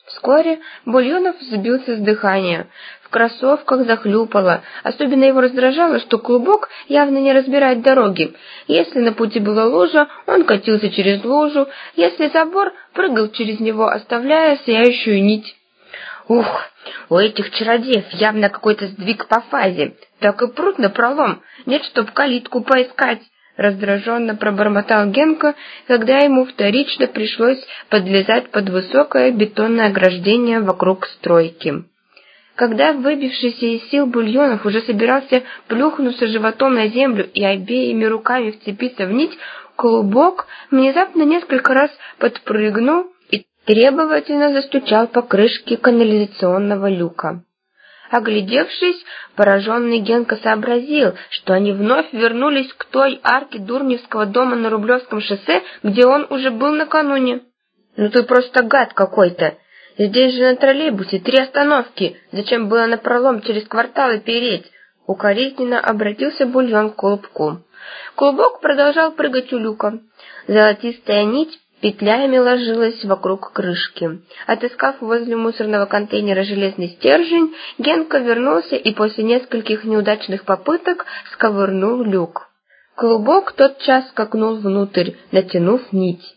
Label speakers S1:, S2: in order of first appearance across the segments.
S1: Вскоре Бульонов сбился с дыхания. В кроссовках захлюпало. Особенно его раздражало, что Клубок явно не разбирает дороги. Если на пути была лужа, он катился через лужу, если забор, прыгал через него, оставляя сияющую нить. Ух, у этих чародеев явно какой-то сдвиг по фазе. Так и прут напролом, нет, чтоб калитку поискать. Раздраженно пробормотал Генка, когда ему вторично пришлось подлезать под высокое бетонное ограждение вокруг стройки. Когда выбившийся из сил Бульонов уже собирался плюхнуться животом на землю и обеими руками вцепиться в нить, Клубок внезапно несколько раз подпрыгнул и требовательно застучал по крышке канализационного люка. Оглядевшись, пораженный Генка сообразил, что они вновь вернулись к той арке Дурневского дома на Рублевском шоссе, где он уже был накануне. «Ну ты просто гад какой-то! Здесь же на троллейбусе 3 остановки, зачем было напролом через кварталы переть?» Укоризненно обратился Бульон к Клубку. Клубок продолжал прыгать у люка. Золотистая нить петлями ложилась вокруг крышки. Отыскав возле мусорного контейнера железный стержень, Генка вернулся и после нескольких неудачных попыток сковырнул люк. Клубок тотчас скакнул внутрь, натянув нить.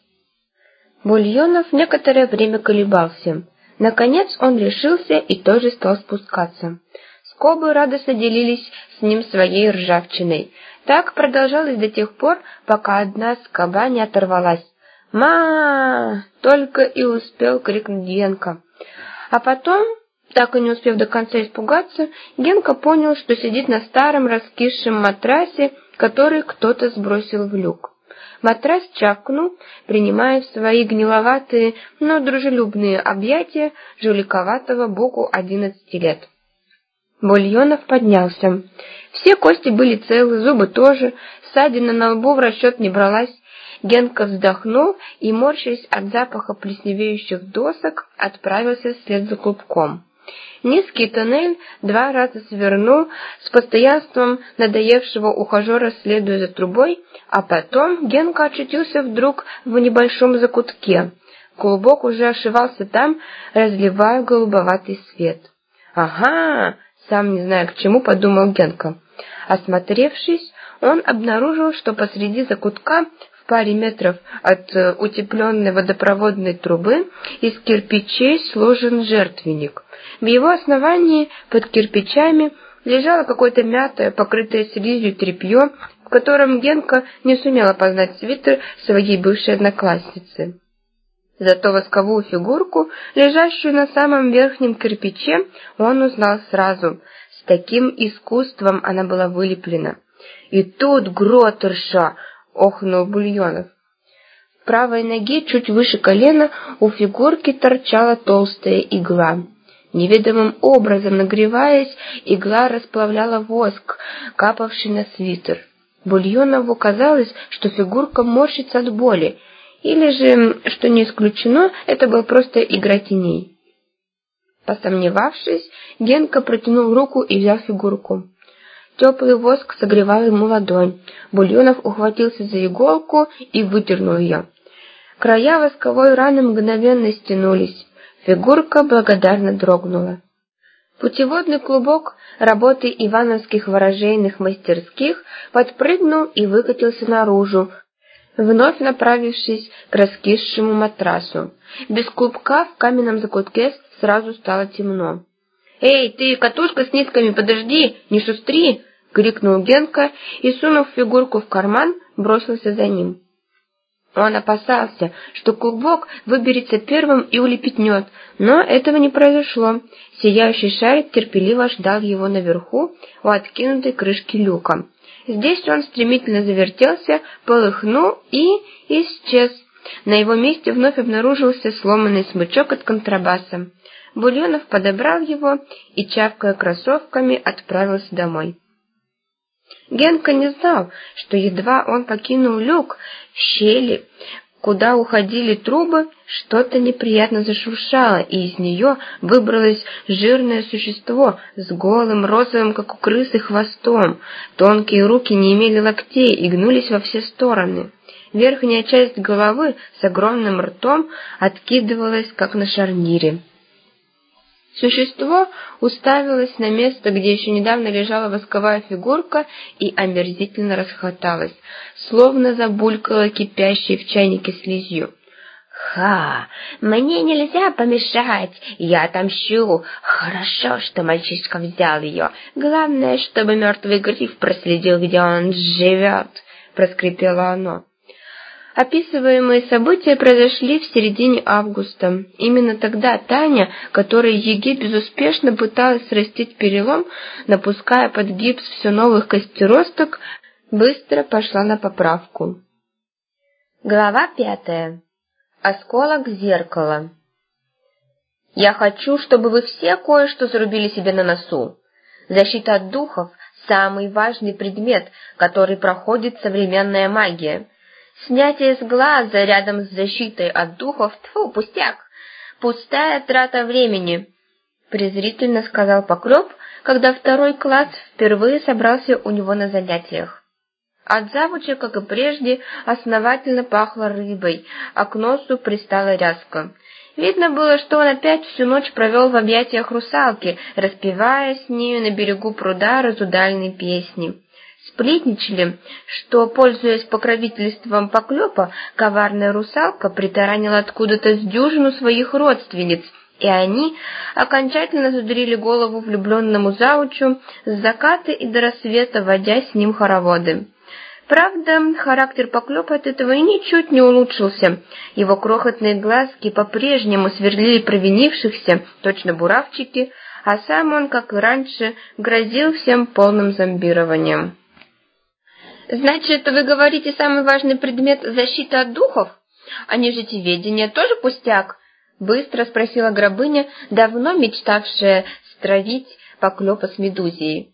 S1: Бульонов некоторое время колебался. Наконец он решился и тоже стал спускаться. Скобы радостно делились с ним своей ржавчиной. Так продолжалось до тех пор, пока одна скоба не оторвалась. «Ма!» — только и успел крикнуть Генка. А потом, так и не успев до конца испугаться, Генка понял, что сидит на старом раскисшем матрасе, который кто-то сбросил в люк. Матрас чавкнул, принимая в свои гниловатые, но дружелюбные объятия жуликоватого боку 11 лет. Бульонов поднялся. Все кости были целы, зубы тоже, ссадина на лбу в расчет не бралась. Генка вздохнул и, морщась от запаха плесневеющих досок, отправился вслед за Клубком. Низкий тоннель 2 раза свернул, с постоянством надоевшего ухажера следуя за трубой, а потом Генка очутился вдруг в небольшом закутке. Клубок уже ошивался там, разливая голубоватый свет. «Ага!» — сам не зная к чему, подумал Генка. Осмотревшись, он обнаружил, что посреди закутка, в паре метров от утепленной водопроводной трубы, из кирпичей сложен жертвенник. В его основании под кирпичами лежало какое-то мятое, покрытое слизью тряпье, в котором Генка не сумел опознать свитер своей бывшей одноклассницы. Зато восковую фигурку, лежащую на самом верхнем кирпиче, он узнал сразу. С таким искусством она была вылеплена. «И тут гротерша!» — охнул Бульонов. В правой ноге, чуть выше колена, у фигурки торчала толстая игла. Неведомым образом нагреваясь, игла расплавляла воск, капавший на свитер. Бульонову казалось, что фигурка морщится от боли, или же, что не исключено, это была просто игра теней. Посомневавшись, Генка протянул руку и взял фигурку. Теплый воск согревал ему ладонь. Бульонов ухватился за иголку и выдернул ее. Края восковой раны мгновенно стянулись. Фигурка благодарно дрогнула. Путеводный клубок работы ивановских ворожейных мастерских подпрыгнул и выкатился наружу, вновь направившись к раскисшему матрасу. Без клубка в каменном закутке сразу стало темно. «Эй, ты, катушка с нитками, подожди, не шустри!» — крикнул Генка и, сунув фигурку в карман, бросился за ним. Он опасался, что клубок выберется первым и улепетнет, но этого не произошло. Сияющий шарик терпеливо ждал его наверху у откинутой крышки люка. Здесь он стремительно завертелся, полыхнул и исчез. На его месте вновь обнаружился сломанный смычок от контрабаса. Бульонов подобрал его и, чавкая кроссовками, отправился домой. Генка не знал, что едва он покинул люк, в щели, куда уходили трубы, что-то неприятно зашуршало, и из нее выбралось жирное существо с голым розовым, как у крысы, хвостом. Тонкие руки не имели локтей и гнулись во все стороны. Верхняя часть головы с огромным ртом откидывалась, как на шарнире. Существо уставилось на место, где еще недавно лежала восковая фигурка, и омерзительно расхохоталось, словно забулькало кипящей в чайнике слизью. «Ха! Мне нельзя помешать! Я отомщу! Хорошо, что мальчишка взял ее. Главное, чтобы мертвый гриф проследил, где он живет!» — проскрипело оно. Описываемые события произошли в середине августа. Именно тогда Таня, которой Еге безуспешно пыталась срастить перелом, напуская под гипс все новых костеросток, быстро пошла на поправку. Глава 5. Осколок зеркала. «Я хочу, чтобы вы все кое-что зарубили себе на носу. Защита от духов – самый важный предмет, который проходит современная магия. Снятие с глаза рядом с защитой от духов – тьфу, пустяк, пустая трата времени», – презрительно сказал Поклёп, когда второй класс впервые собрался у него на занятиях. От завуча, как и прежде, основательно пахло рыбой, а к носу пристала ряска. Видно было, что он опять всю ночь провел в объятиях русалки, распевая с нею на берегу пруда разудальные песни. Сплетничали, что, пользуясь покровительством Поклёпа, коварная русалка притаранила откуда-то с дюжину своих родственниц, и они окончательно задурили голову влюбленному завучу с заката и до рассвета, водя с ним хороводы. Правда, характер Поклёпа от этого и ничуть не улучшился. Его крохотные глазки по-прежнему сверлили провинившихся, точно буравчики, а сам он, как и раньше, грозил всем полным зомбированием. «Значит, вы говорите, самый важный предмет — защита от духов? А нежитеведение тоже пустяк?» — быстро спросила Грабыня, давно мечтавшая стравить Поклёпа с Медузией.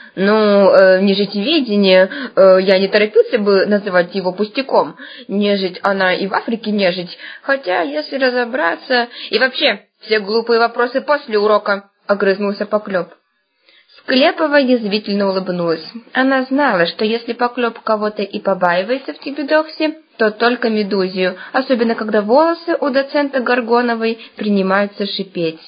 S1: Нежитеведение, я не торопился бы называть его пустяком. Нежить, она и в Африке нежить, хотя, если разобраться... И вообще, все глупые вопросы после урока, — огрызнулся Поклёп. Склепова язвительно улыбнулась. Она знала, что если Поклёп кого-то и побаивается в Тибидоксе, то только Медузию, особенно когда волосы у доцента Горгоновой принимаются шипеть.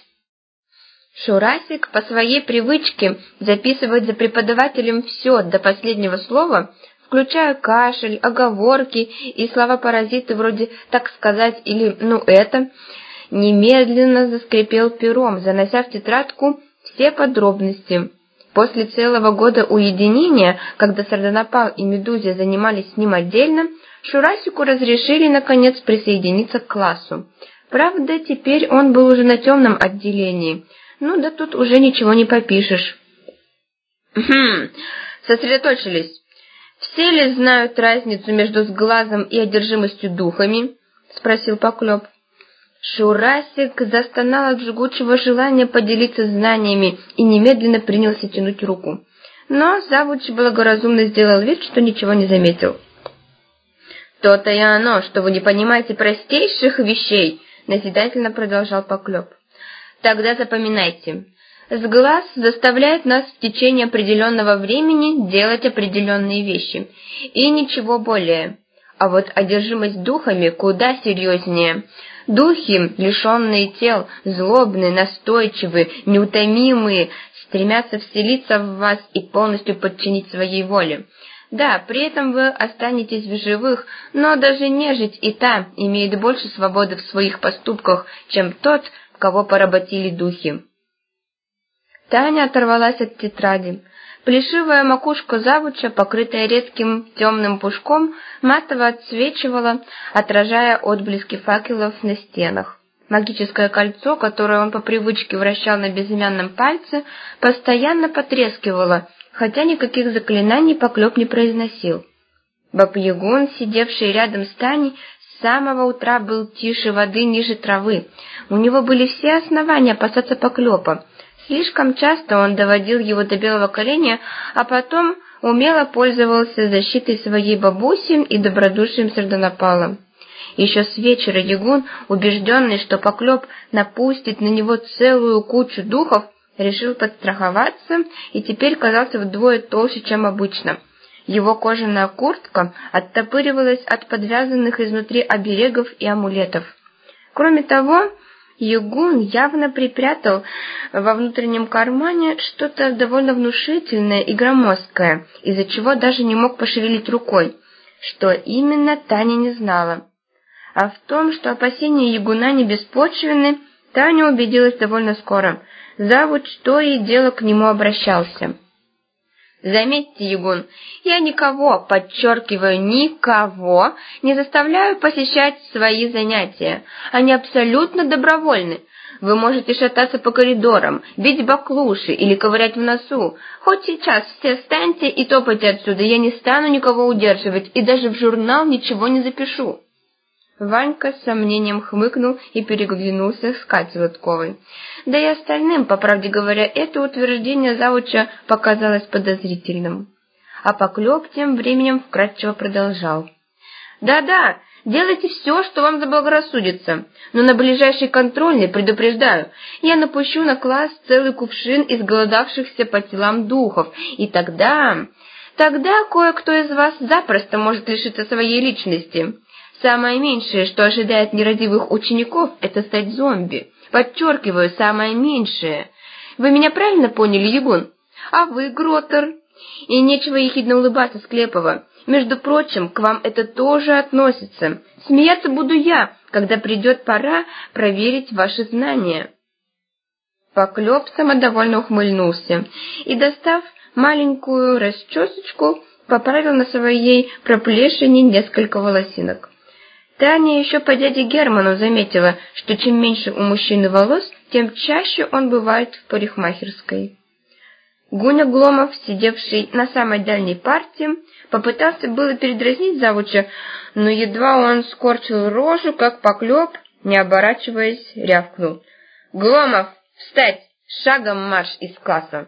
S1: Шурасик по своей привычке записывать за преподавателем все до последнего слова, включая кашель, оговорки и слова-паразиты вроде «так сказать» или «ну это», немедленно заскрипел пером, занося в тетрадку все подробности. После целого года уединения, когда Сардонапал и Медузия занимались с ним отдельно, Шурасику разрешили, наконец, присоединиться к классу. Правда, теперь он был уже на темном отделении. Ну да тут уже ничего не попишешь. Сосредоточились. Все ли знают разницу между сглазом и одержимостью духами? Спросил Поклёп. Шурасик застонал от жгучего желания поделиться знаниями и немедленно принялся тянуть руку. Но завуч благоразумно сделал вид, что ничего не заметил. «То-то и оно, что вы не понимаете простейших вещей», — назидательно продолжал Поклёп. «Тогда запоминайте. Сглаз заставляет нас в течение определенного времени делать определенные вещи, и ничего более. А вот одержимость духами куда серьезнее. Духи, лишенные тел, злобные, настойчивые, неутомимые, стремятся вселиться в вас и полностью подчинить своей воле. Да, при этом вы останетесь в живых, но даже нежить и та имеет больше свободы в своих поступках, чем тот, кого поработили духи». Таня оторвалась от тетради. Плешивая макушка завуча, покрытая редким темным пушком, матово отсвечивала, отражая отблески факелов на стенах. Магическое кольцо, которое он по привычке вращал на безымянном пальце, постоянно потрескивало, хотя никаких заклинаний Поклёп не произносил. Баб-Ягун, сидевший рядом с Таней, с самого утра был тише воды ниже травы. У него были все основания опасаться Поклёпа. Слишком часто он доводил его до белого коленя, а потом умело пользовался защитой своей бабуси и добродушием Сардонапала. Еще с вечера Ягун, убежденный, что Поклёп напустит на него целую кучу духов, решил подстраховаться и теперь казался вдвое толще, чем обычно. Его кожаная куртка оттопыривалась от подвязанных изнутри оберегов и амулетов. Кроме того, Югун явно припрятал во внутреннем кармане что-то довольно внушительное и громоздкое, из-за чего даже не мог пошевелить рукой. Что именно, Таня не знала. А в том, что опасения Югуна не беспочвенны, Таня убедилась довольно скоро. Завуч то и дело к нему обращался. Заметьте, Югун, я никого, подчеркиваю, никого не заставляю посещать свои занятия. Они абсолютно добровольны. Вы можете шататься по коридорам, бить баклуши или ковырять в носу. Хоть сейчас все встаньте и топайте отсюда, я не стану никого удерживать и даже в журнал ничего не запишу. Ванька с сомнением хмыкнул и переглянулся с Катей Лотковой. Да и остальным, по правде говоря, это утверждение завуча показалось подозрительным. А Поклёп тем временем вкратчиво продолжал. «Да-да, делайте все, что вам заблагорассудится, но на ближайшей контрольной, предупреждаю, я напущу на класс целый кувшин изголодавшихся по телам духов, и тогда кое-кто из вас запросто может лишиться своей личности». Самое меньшее, что ожидает нерадивых учеников, это стать зомби. Подчеркиваю, самое меньшее. Вы меня правильно поняли, Югун? А вы, Гротер? И нечего ехидно улыбаться, Склепова. Между прочим, к вам это тоже относится. Смеяться буду я, когда придет пора проверить ваши знания. Поклёп самодовольно ухмыльнулся и, достав маленькую расчесочку, поправил на своей проплешине несколько волосинок. Таня еще по дяде Герману заметила, что чем меньше у мужчины волос, тем чаще он бывает в парикмахерской. Гуня Гломов, сидевший на самой дальней парте, попытался было передразнить завуча, но едва он скорчил рожу, как Поклёп, не оборачиваясь, рявкнул. «Гломов, встать! Шагом марш из класса!»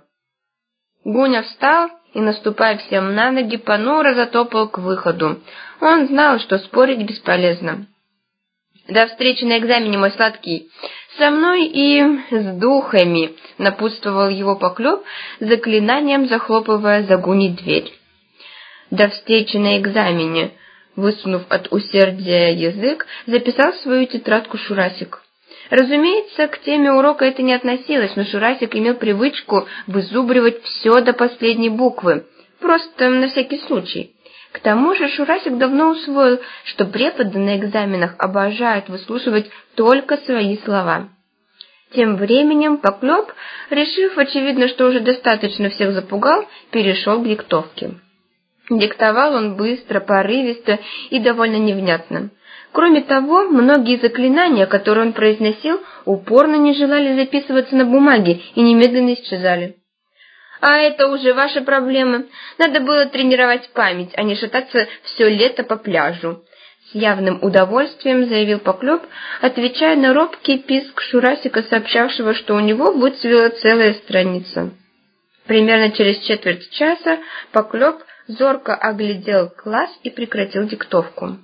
S1: Гуня встал и, наступая всем на ноги, понуро затопал к выходу. Он знал, что спорить бесполезно. «До встречи на экзамене, мой сладкий! Со мной и с духами!» — напутствовал его Поклёп, заклинанием захлопывая за Гуней дверь. «До встречи на экзамене!» — высунув от усердия язык, записал в свою тетрадку Шурасик. Разумеется, к теме урока это не относилось, но Шурасик имел привычку вызубривать все до последней буквы, просто на всякий случай. К тому же Шурасик давно усвоил, что преподы на экзаменах обожают выслушивать только свои слова. Тем временем Поклёп, решив, очевидно, что уже достаточно всех запугал, перешел к диктовке. Диктовал он быстро, порывисто и довольно невнятно. Кроме того, многие заклинания, которые он произносил, упорно не желали записываться на бумаге и немедленно исчезали. «А это уже ваши проблемы. Надо было тренировать память, а не шататься все лето по пляжу», — с явным удовольствием заявил Поклёп, отвечая на робкий писк Шурасика, сообщавшего, что у него выцвела целая страница. Примерно через четверть часа Поклёп зорко оглядел класс и прекратил диктовку.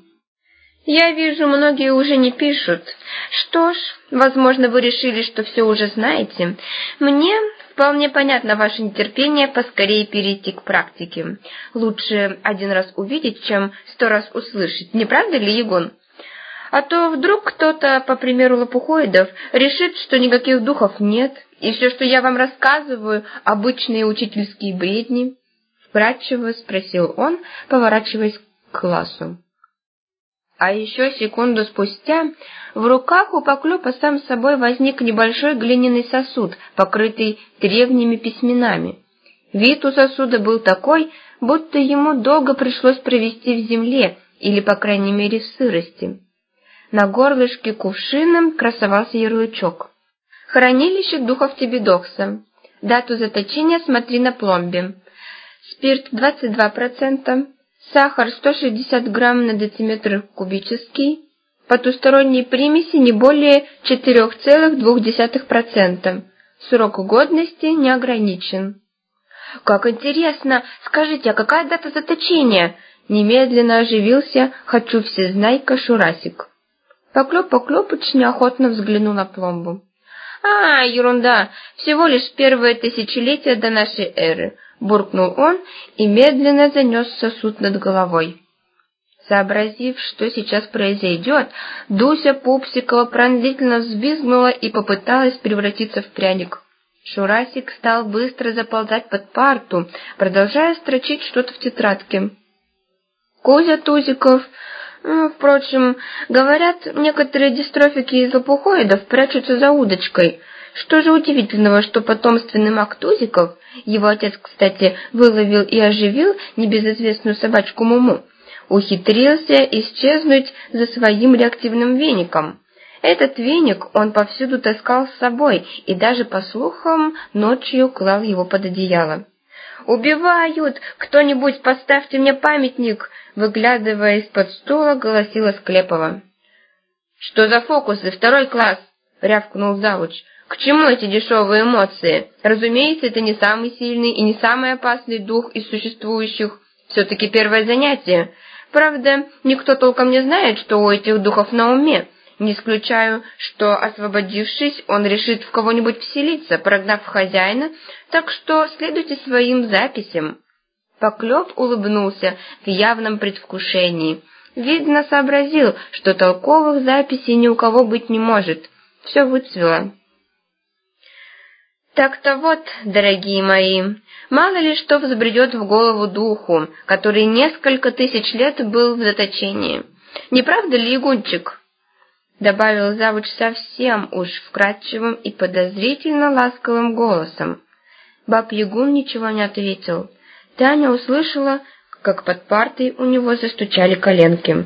S1: «Я вижу, многие уже не пишут. Что ж, возможно, вы решили, что все уже знаете. Мне вполне понятно ваше нетерпение поскорее перейти к практике. Лучше один раз увидеть, чем 100 раз услышать, не правда ли, Егон? А то вдруг кто-то, по примеру лопухоидов, решит, что никаких духов нет, и все, что я вам рассказываю, обычные учительские бредни». Вкратчиво спросил он, поворачиваясь к классу. А еще секунду спустя в руках у Поклёпа сам собой возник небольшой глиняный сосуд, покрытый древними письменами. Вид у сосуда был такой, будто ему долго пришлось провести в земле или, по крайней мере, в сырости. На горлышке кувшина красовался ярлычок. «Хранилище духов Тебедокса. Дату заточения смотри на пломбе. Спирт 22%. Сахар 160 грамм на дециметр кубический, потусторонние примеси не более 4,2%. Срок годности не ограничен». «Как интересно! Скажите, а какая дата заточения?» Немедленно оживился «хочу всезнайка» Шурасик. Поклёп Поклёпыч неохотно взглянул на пломбу. «А, ерунда! Всего лишь первое тысячелетие до нашей эры», — буркнул он и медленно занес сосуд над головой. Сообразив, что сейчас произойдет, Дуся Пупсикова пронзительно взвизгнула и попыталась превратиться в пряник. Шурасик стал быстро заползать под парту, продолжая строчить что-то в тетрадке. Кузя Тузиков... Впрочем, говорят, некоторые дистрофики из лопухоидов прячутся за удочкой. Что же удивительного, что потомственный маг Тузиков, его отец, кстати, выловил и оживил небезызвестную собачку Муму, ухитрился исчезнуть за своим реактивным веником. Этот веник он повсюду таскал с собой и даже, по слухам, ночью клал его под одеяло. «Убивают! Кто-нибудь поставьте мне памятник!» Выглядывая из-под стула, голосила Склепова. «Что за фокусы? Второй класс!» — рявкнул завуч. «К чему эти дешевые эмоции? Разумеется, это не самый сильный и не самый опасный дух из существующих. Все-таки первое занятие. Правда, никто толком не знает, что у этих духов на уме. Не исключаю, что, освободившись, он решит в кого-нибудь вселиться, прогнав хозяина, так что следуйте своим записям». Поклёп улыбнулся в явном предвкушении. Видно, сообразил, что толковых записей ни у кого быть не может. Все выцвело. Так-то вот, дорогие мои, мало ли что взбредет в голову духу, который несколько тысяч лет был в заточении. Не правда ли, Ягунчик? Добавил завуч совсем уж вкрадчивым и подозрительно ласковым голосом. Баб-Ягун ничего не ответил. Таня услышала, как под партой у него застучали коленки.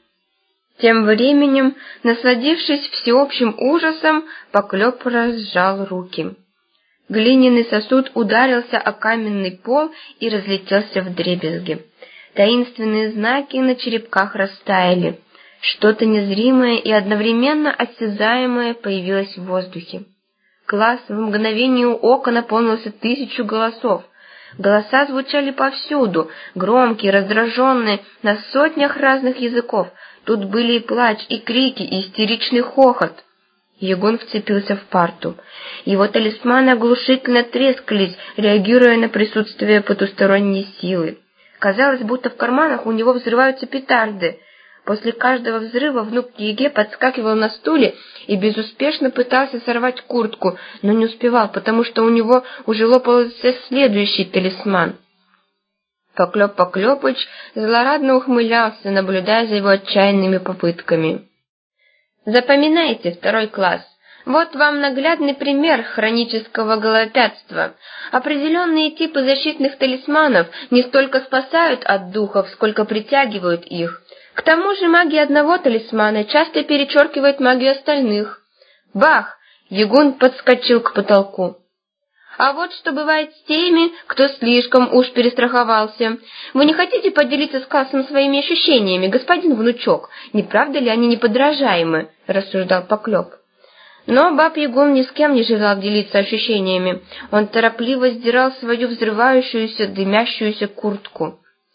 S1: Тем временем, насладившись всеобщим ужасом, Поклёп разжал руки. Глиняный сосуд ударился о каменный пол и разлетелся вдребезги. Таинственные знаки на черепках растаяли. Что-то незримое и одновременно осязаемое появилось в воздухе. Класс в мгновение ока наполнился 1000 голосов. Голоса звучали повсюду, громкие, раздраженные, на сотнях разных языков. Тут были и плач, и крики, и истеричный хохот. Ягун вцепился в парту. Его талисманы оглушительно трескались, реагируя на присутствие потусторонней силы. Казалось, будто в карманах у него взрываются петарды. После каждого взрыва внук Еге подскакивал на стуле и безуспешно пытался сорвать куртку, но не успевал, потому что у него уже лопался следующий талисман. Поклёп Поклёпыч злорадно ухмылялся, наблюдая за его отчаянными попытками. Запоминайте, второй класс. Вот вам наглядный пример хронического голопятства. Определенные типы защитных талисманов не столько спасают от духов, сколько притягивают их. К тому же магия одного талисмана часто перечеркивает магию остальных. Бах! Ягун подскочил к потолку. А вот что бывает с теми, кто слишком уж перестраховался. Вы не хотите поделиться с классом своими ощущениями, господин внучок? Не правда ли они неподражаемы? Рассуждал Поклёп. Но Баб-Ягун ни с кем не желал делиться ощущениями. Он торопливо сдирал свою взрывающуюся, дымящуюся куртку.